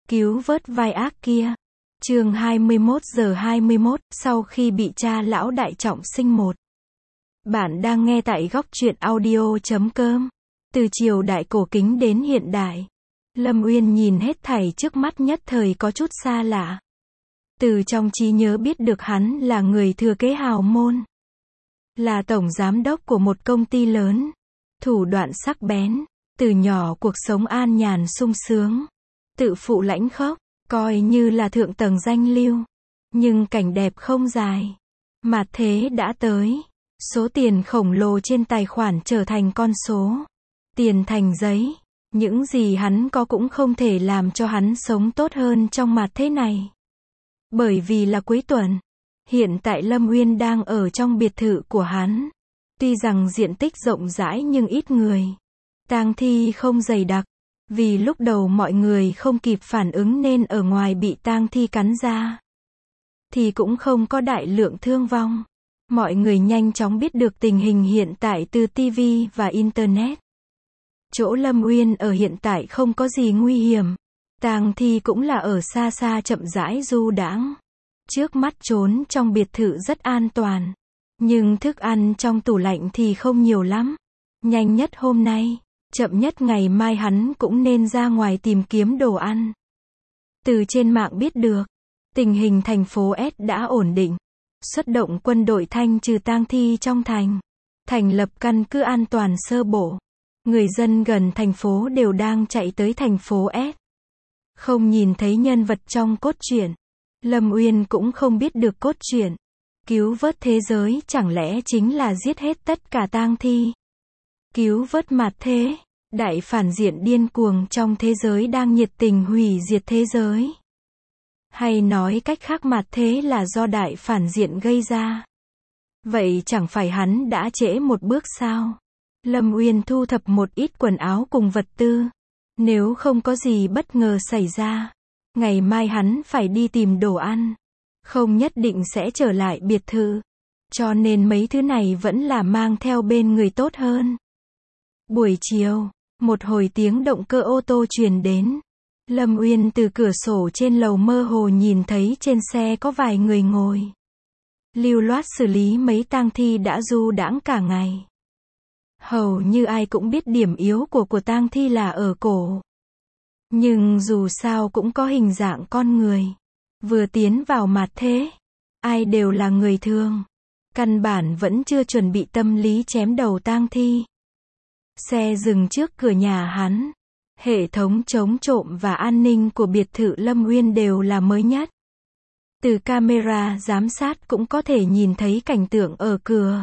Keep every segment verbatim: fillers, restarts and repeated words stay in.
Cứu vớt vai ác kia. Chương hai mươi mốt giờ hai mươi mốt, sau khi bị cha lão đại trọng sinh một. Bạn đang nghe tại góc truyện audio chấm com. Từ triều đại cổ kính đến hiện đại, Lâm Uyên nhìn hết thảy trước mắt nhất thời có chút xa lạ. Từ trong trí nhớ biết được hắn là người thừa kế hào môn, là tổng giám đốc của một công ty lớn, thủ đoạn sắc bén, từ nhỏ cuộc sống an nhàn sung sướng, tự phụ lãnh khốc, coi như là thượng tầng danh lưu. Nhưng cảnh đẹp không dài, mạt thế đã tới, số tiền khổng lồ trên tài khoản trở thành con số, tiền thành giấy, những gì hắn có cũng không thể làm cho hắn sống tốt hơn trong mạt thế này. Bởi vì là cuối tuần, hiện tại Lâm Uyên đang ở trong biệt thự của hắn. Tuy rằng diện tích rộng rãi nhưng ít người, tang thi không dày đặc, vì lúc đầu mọi người không kịp phản ứng nên ở ngoài bị tang thi cắn ra, thì cũng không có đại lượng thương vong. Mọi người nhanh chóng biết được tình hình hiện tại từ ti vi và Internet. Chỗ Lâm Uyên ở hiện tại không có gì nguy hiểm, tang thi cũng là ở xa xa chậm rãi du đãng. Trước mắt trốn trong biệt thự rất an toàn, nhưng thức ăn trong tủ lạnh thì không nhiều lắm. Nhanh nhất hôm nay, chậm nhất ngày mai hắn cũng nên ra ngoài tìm kiếm đồ ăn. Từ trên mạng biết được, tình hình thành phố S đã ổn định, xuất động quân đội thanh trừ tang thi trong thành, thành lập căn cứ an toàn sơ bộ. Người dân gần thành phố đều đang chạy tới thành phố S. Không nhìn thấy nhân vật trong cốt truyện, Lâm Uyên cũng không biết được cốt truyện. Cứu vớt thế giới chẳng lẽ chính là giết hết tất cả tang thi? Cứu vớt mạt thế, đại phản diện điên cuồng trong thế giới đang nhiệt tình hủy diệt thế giới. Hay nói cách khác mạt thế là do đại phản diện gây ra. Vậy chẳng phải hắn đã trễ một bước sao? Lâm Uyên thu thập một ít quần áo cùng vật tư. Nếu không có gì bất ngờ xảy ra, ngày mai hắn phải đi tìm đồ ăn, không nhất định sẽ trở lại biệt thự. Cho nên mấy thứ này vẫn là mang theo bên người tốt hơn. Buổi chiều, một hồi tiếng động cơ ô tô truyền đến. Lâm Uyên từ cửa sổ trên lầu mơ hồ nhìn thấy trên xe có vài người ngồi, lưu loát xử lý mấy tang thi đã du đãng cả ngày. Hầu như ai cũng biết điểm yếu của của tang thi là ở cổ. Nhưng dù sao cũng có hình dạng con người. Vừa tiến vào mạt thế, ai đều là người thường, căn bản vẫn chưa chuẩn bị tâm lý chém đầu tang thi. Xe dừng trước cửa nhà hắn. Hệ thống chống trộm và an ninh của biệt thự Lâm Uyên đều là mới nhất. Từ camera giám sát cũng có thể nhìn thấy cảnh tượng ở cửa.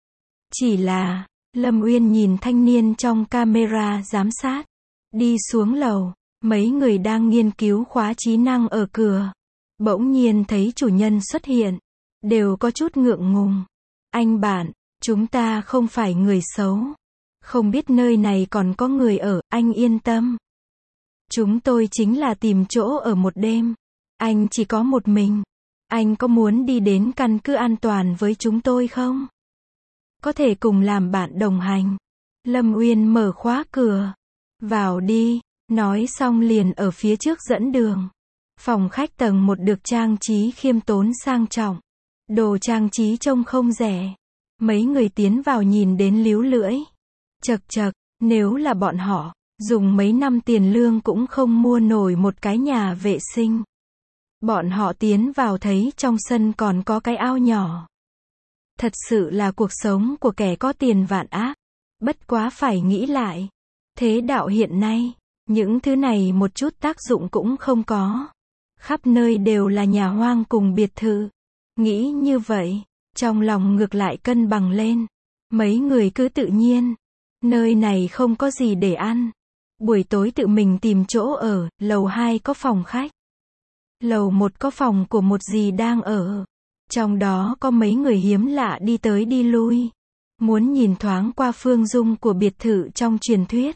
Chỉ là, Lâm Uyên nhìn thanh niên trong camera giám sát. Đi xuống lầu, mấy người đang nghiên cứu khóa trí năng ở cửa. Bỗng nhiên thấy chủ nhân xuất hiện, đều có chút ngượng ngùng. Anh bạn, chúng ta không phải người xấu. Không biết nơi này còn có người ở, anh yên tâm. Chúng tôi chính là tìm chỗ ở một đêm. Anh chỉ có một mình. Anh có muốn đi đến căn cứ an toàn với chúng tôi không? Có thể cùng làm bạn đồng hành. Lâm Uyên mở khóa cửa. Vào đi, nói xong liền ở phía trước dẫn đường. Phòng khách tầng một được trang trí khiêm tốn sang trọng. Đồ trang trí trông không rẻ. Mấy người tiến vào nhìn đến líu lưỡi. Chật chật, nếu là bọn họ, dùng mấy năm tiền lương cũng không mua nổi một cái nhà vệ sinh. Bọn họ tiến vào thấy trong sân còn có cái ao nhỏ. Thật sự là cuộc sống của kẻ có tiền vạn ác. Bất quá phải nghĩ lại. Thế đạo hiện nay, những thứ này một chút tác dụng cũng không có. Khắp nơi đều là nhà hoang cùng biệt thự. Nghĩ như vậy, trong lòng ngược lại cân bằng lên. Mấy người cứ tự nhiên. Nơi này không có gì để ăn. Buổi tối tự mình tìm chỗ ở, lầu hai có phòng khách. Lầu một có phòng của một dì đang ở. Trong đó có mấy người hiếm lạ đi tới đi lui. Muốn nhìn thoáng qua phương dung của biệt thự trong truyền thuyết.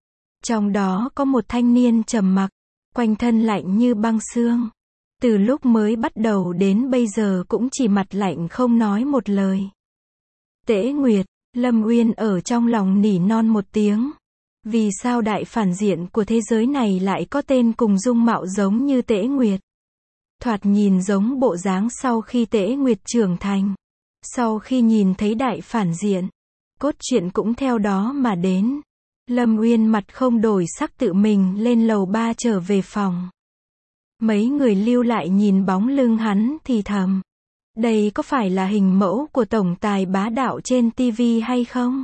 Trong đó có một thanh niên trầm mặc, quanh thân lạnh như băng xương. Từ lúc mới bắt đầu đến bây giờ cũng chỉ mặt lạnh không nói một lời. Tễ Nguyệt. Lâm Uyên ở trong lòng nỉ non một tiếng. Vì sao đại phản diện của thế giới này lại có tên cùng dung mạo giống như Tễ Nguyệt? Thoạt nhìn giống bộ dáng sau khi Tễ Nguyệt trưởng thành. Sau khi nhìn thấy đại phản diện, cốt truyện cũng theo đó mà đến. Lâm Uyên mặt không đổi sắc tự mình lên lầu ba trở về phòng. Mấy người lưu lại nhìn bóng lưng hắn thì thầm. Đây có phải là hình mẫu của tổng tài bá đạo trên ti vi hay không?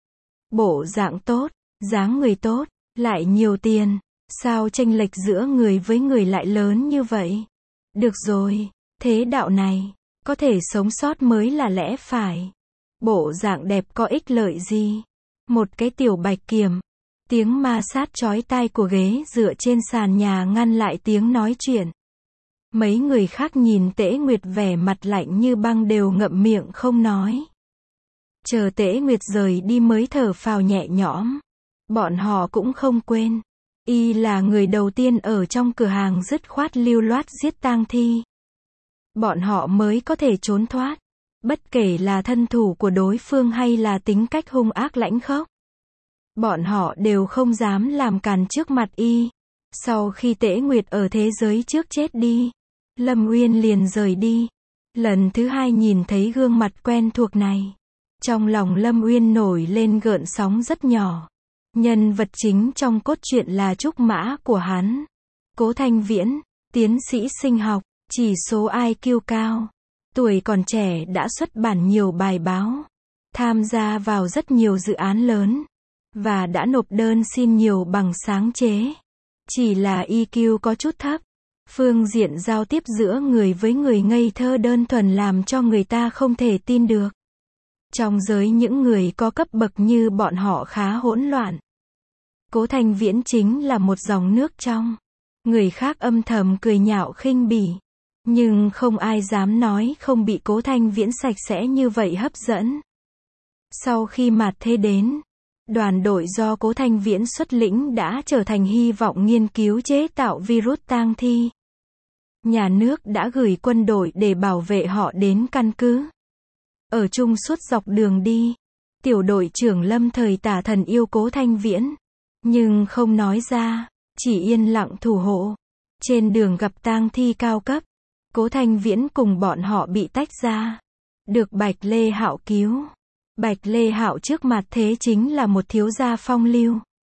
Bộ dạng tốt, dáng người tốt, lại nhiều tiền. Sao chênh lệch giữa người với người lại lớn như vậy? Được rồi, thế đạo này, có thể sống sót mới là lẽ phải. Bộ dạng đẹp có ích lợi gì? Một cái tiểu bạch kiểm. Tiếng ma sát chói tai của ghế dựa trên sàn nhà ngăn lại tiếng nói chuyện. Mấy người khác nhìn Tễ Nguyệt vẻ mặt lạnh như băng đều ngậm miệng không nói. Chờ Tễ Nguyệt rời đi mới thở phào nhẹ nhõm. Bọn họ cũng không quên. Y là người đầu tiên ở trong cửa hàng dứt khoát lưu loát giết tang thi. Bọn họ mới có thể trốn thoát. Bất kể là thân thủ của đối phương hay là tính cách hung ác lãnh khốc. Bọn họ đều không dám làm càn trước mặt Y. Sau khi Tễ Nguyệt ở thế giới trước chết đi, Lâm Uyên liền rời đi. Lần thứ hai nhìn thấy gương mặt quen thuộc này, trong lòng Lâm Uyên nổi lên gợn sóng rất nhỏ. Nhân vật chính trong cốt truyện là trúc mã của hắn. Cố Thanh Viễn, tiến sĩ sinh học, chỉ số i kiu cao. Tuổi còn trẻ đã xuất bản nhiều bài báo, tham gia vào rất nhiều dự án lớn, và đã nộp đơn xin nhiều bằng sáng chế. Chỉ là i kiu có chút thấp. Phương diện giao tiếp giữa người với người ngây thơ đơn thuần làm cho người ta không thể tin được. Trong giới những người có cấp bậc như bọn họ khá hỗn loạn. Cố Thanh Viễn chính là một dòng nước trong. Người khác âm thầm cười nhạo khinh bỉ. Nhưng không ai dám nói không bị Cố Thanh Viễn sạch sẽ như vậy hấp dẫn. Sau khi mạt thế đến, đoàn đội do Cố Thanh Viễn xuất lĩnh đã trở thành hy vọng nghiên cứu chế tạo virus tang thi. Nhà nước đã gửi quân đội để bảo vệ họ đến căn cứ. Ở chung suốt dọc đường đi, tiểu đội trưởng Lâm thời tả thần yêu Cố Thanh Viễn, nhưng không nói ra, chỉ yên lặng thủ hộ. Trên đường gặp tang thi cao cấp, Cố Thanh Viễn cùng bọn họ bị tách ra, được Bạch Lê Hạo cứu. Bạch Lê Hạo trước mạt thế chính là một thiếu gia phong lưu.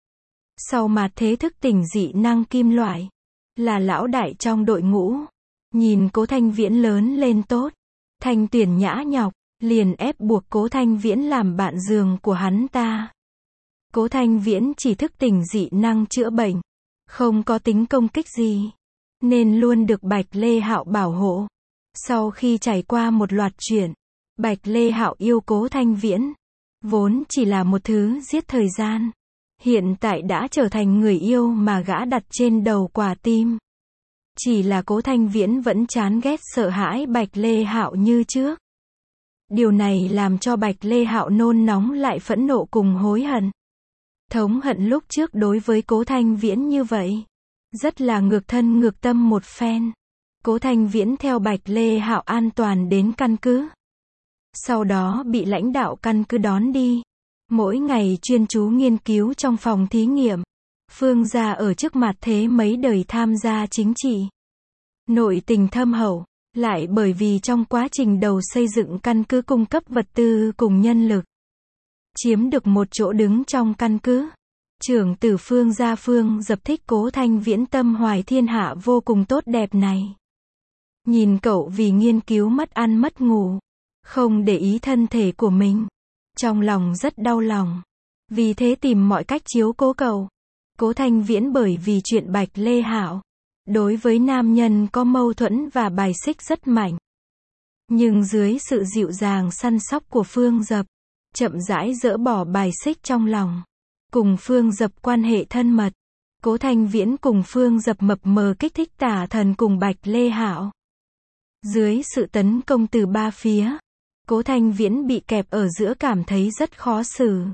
Sau mạt thế thức tỉnh dị năng kim loại, là lão đại trong đội ngũ. Nhìn Cố Thanh Viễn lớn lên tốt, Thanh Tuyển nhã nhọc, liền ép buộc Cố Thanh Viễn làm bạn giường của hắn ta. Cố Thanh Viễn chỉ thức tỉnh dị năng chữa bệnh, không có tính công kích gì, nên luôn được Bạch Lê Hạo bảo hộ. Sau khi trải qua một loạt chuyện, Bạch Lê Hạo yêu Cố Thanh Viễn, vốn chỉ là một thứ giết thời gian, hiện tại đã trở thành người yêu mà gã đặt trên đầu quả tim. Chỉ là Cố Thanh Viễn vẫn chán ghét sợ hãi Bạch Lê Hạo như trước. Điều này làm cho Bạch Lê Hạo nôn nóng lại phẫn nộ cùng hối hận. Thống hận lúc trước đối với Cố Thanh Viễn như vậy, rất là ngược thân ngược tâm một phen. Cố Thanh Viễn theo Bạch Lê Hạo an toàn đến căn cứ. Sau đó bị lãnh đạo căn cứ đón đi. Mỗi ngày chuyên chú nghiên cứu trong phòng thí nghiệm. Phương gia ở trước mặt thế mấy đời tham gia chính trị. Nội tình thâm hậu, lại bởi vì trong quá trình đầu xây dựng căn cứ cung cấp vật tư cùng nhân lực, chiếm được một chỗ đứng trong căn cứ. Trưởng tử Phương gia Phương Dập thích Cố Thanh Viễn tâm hoài thiên hạ vô cùng tốt đẹp này. Nhìn cậu vì nghiên cứu mất ăn mất ngủ, không để ý thân thể của mình, trong lòng rất đau lòng. Vì thế tìm mọi cách chiếu cố cậu. Cố Thanh Viễn bởi vì chuyện Bạch Lê Hạo, đối với nam nhân có mâu thuẫn và bài xích rất mạnh. Nhưng dưới sự dịu dàng săn sóc của Phương Dập, chậm rãi dỡ bỏ bài xích trong lòng. Cùng Phương Dập quan hệ thân mật. Cố Thanh Viễn cùng Phương Dập mập mờ kích thích tả thần cùng Bạch Lê Hạo. Dưới sự tấn công từ ba phía, Cố Thanh Viễn bị kẹp ở giữa cảm thấy rất khó xử.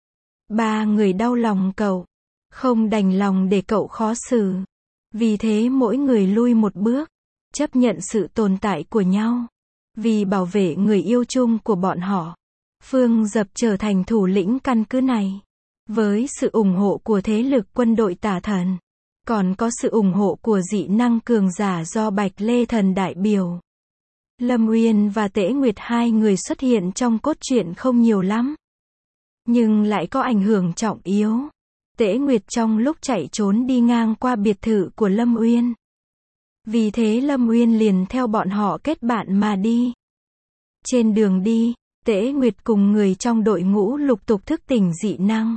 Ba người đau lòng cậu, không đành lòng để cậu khó xử. Vì thế mỗi người lui một bước, chấp nhận sự tồn tại của nhau. Vì bảo vệ người yêu chung của bọn họ, Phương Dập trở thành thủ lĩnh căn cứ này. Với sự ủng hộ của thế lực quân đội tà thần, còn có sự ủng hộ của dị năng cường giả do Bạch Lê Thần đại biểu, Lâm Uyên và Tễ Nguyệt hai người xuất hiện trong cốt truyện không nhiều lắm, nhưng lại có ảnh hưởng trọng yếu. Tễ Nguyệt trong lúc chạy trốn đi ngang qua biệt thự của Lâm Uyên. Vì thế Lâm Uyên liền theo bọn họ kết bạn mà đi. Trên đường đi, Tễ Nguyệt cùng người trong đội ngũ lục tục thức tỉnh dị năng.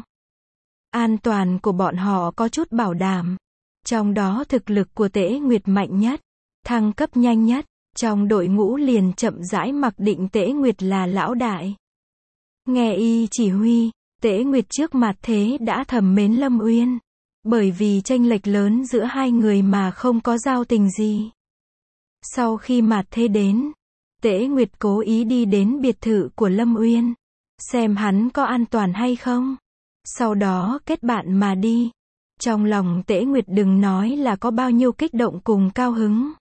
An toàn của bọn họ có chút bảo đảm. Trong đó thực lực của Tễ Nguyệt mạnh nhất, thăng cấp nhanh nhất, trong đội ngũ liền chậm rãi mặc định Tễ Nguyệt là lão đại. Nghe y chỉ huy, Tễ Nguyệt trước mặt thế đã thầm mến Lâm Uyên. Bởi vì chênh lệch lớn giữa hai người mà không có giao tình gì. Sau khi Mạt Thế đến, Tễ Nguyệt cố ý đi đến biệt thự của Lâm Uyên, xem hắn có an toàn hay không. Sau đó kết bạn mà đi. Trong lòng Tễ Nguyệt đừng nói là có bao nhiêu kích động cùng cao hứng.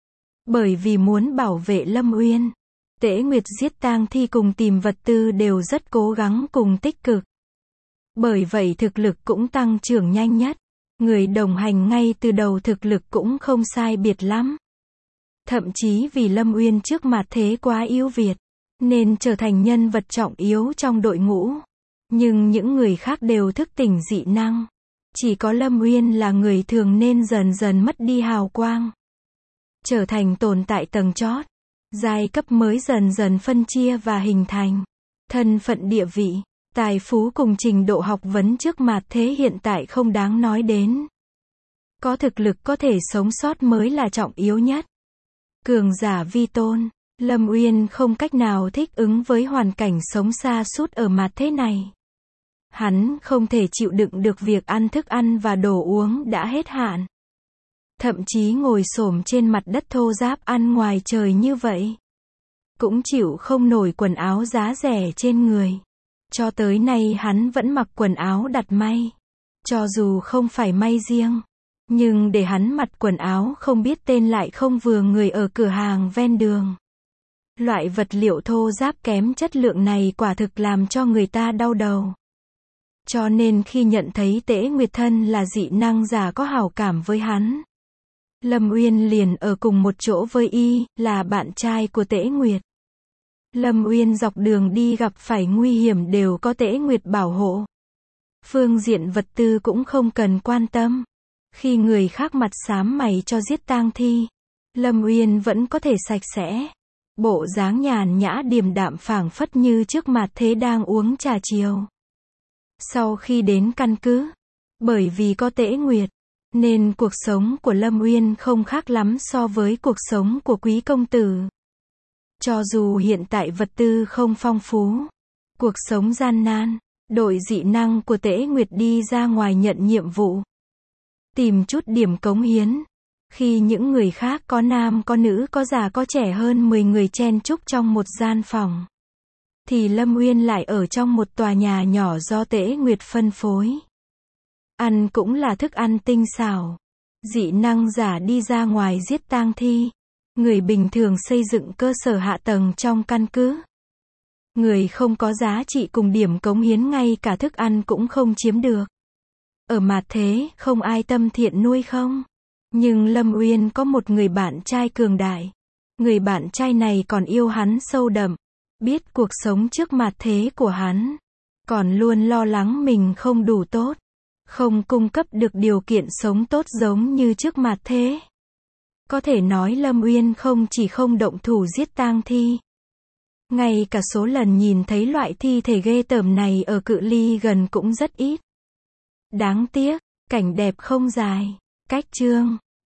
Bởi vì muốn bảo vệ Lâm Uyên, Tễ Nguyệt giết tang thi cùng tìm vật tư đều rất cố gắng cùng tích cực. Bởi vậy thực lực cũng tăng trưởng nhanh nhất. Người đồng hành ngay từ đầu thực lực cũng không sai biệt lắm. Thậm chí vì Lâm Uyên trước mặt thế quá yếu việt, nên trở thành nhân vật trọng yếu trong đội ngũ. Nhưng những người khác đều thức tỉnh dị năng. Chỉ có Lâm Uyên là người thường nên dần dần mất đi hào quang. Trở thành tồn tại tầng chót. Giai cấp mới dần dần phân chia và hình thành. Thân phận địa vị, tài phú cùng trình độ học vấn trước mặt thế hiện tại không đáng nói đến. Có thực lực có thể sống sót mới là trọng yếu nhất. Cường giả vi tôn, Lâm Uyên không cách nào thích ứng với hoàn cảnh sống sa sút ở mặt thế này. Hắn không thể chịu đựng được việc ăn thức ăn và đồ uống đã hết hạn. Thậm chí ngồi xổm trên mặt đất thô ráp ăn ngoài trời như vậy. Cũng chịu không nổi quần áo giá rẻ trên người. Cho tới nay hắn vẫn mặc quần áo đặt may. Cho dù không phải may riêng, nhưng để hắn mặc quần áo không biết tên lại không vừa người ở cửa hàng ven đường. Loại vật liệu thô ráp kém chất lượng này quả thực làm cho người ta đau đầu. Cho nên khi nhận thấy Tễ Nguyệt thân là dị năng giả có hảo cảm với hắn, Lâm Uyên liền ở cùng một chỗ với y, là bạn trai của Tễ Nguyệt. Lâm Uyên dọc đường đi gặp phải nguy hiểm đều có Tễ Nguyệt bảo hộ. Phương diện vật tư cũng không cần quan tâm. Khi người khác mặt xám mày cho giết tang thi, Lâm Uyên vẫn có thể sạch sẽ. Bộ dáng nhàn nhã điềm đạm phảng phất như trước mặt thế đang uống trà chiều. Sau khi đến căn cứ, bởi vì có Tễ Nguyệt, nên cuộc sống của Lâm Uyên không khác lắm so với cuộc sống của quý công tử. Cho dù hiện tại vật tư không phong phú, cuộc sống gian nan, đội dị năng của Tễ Nguyệt đi ra ngoài nhận nhiệm vụ. Tìm chút điểm cống hiến. Khi những người khác có nam có nữ có già có trẻ hơn mười người chen chúc trong một gian phòng, thì Lâm Uyên lại ở trong một tòa nhà nhỏ do Tễ Nguyệt phân phối. Ăn cũng là thức ăn tinh xảo. Dị năng giả đi ra ngoài giết tang thi. Người bình thường xây dựng cơ sở hạ tầng trong căn cứ. Người không có giá trị cùng điểm cống hiến ngay cả thức ăn cũng không chiếm được. Ở mặt thế, không ai tâm thiện nuôi không? Nhưng Lâm Uyên có một người bạn trai cường đại. Người bạn trai này còn yêu hắn sâu đậm. Biết cuộc sống trước mặt thế của hắn. Còn luôn lo lắng mình không đủ tốt. Không cung cấp được điều kiện sống tốt giống như trước mặt thế. Có thể nói Lâm Uyên không chỉ không động thủ giết tang thi. Ngay cả số lần nhìn thấy loại thi thể ghê tởm này ở cự ly gần cũng rất ít. Đáng tiếc, cảnh đẹp không dài. Cách chương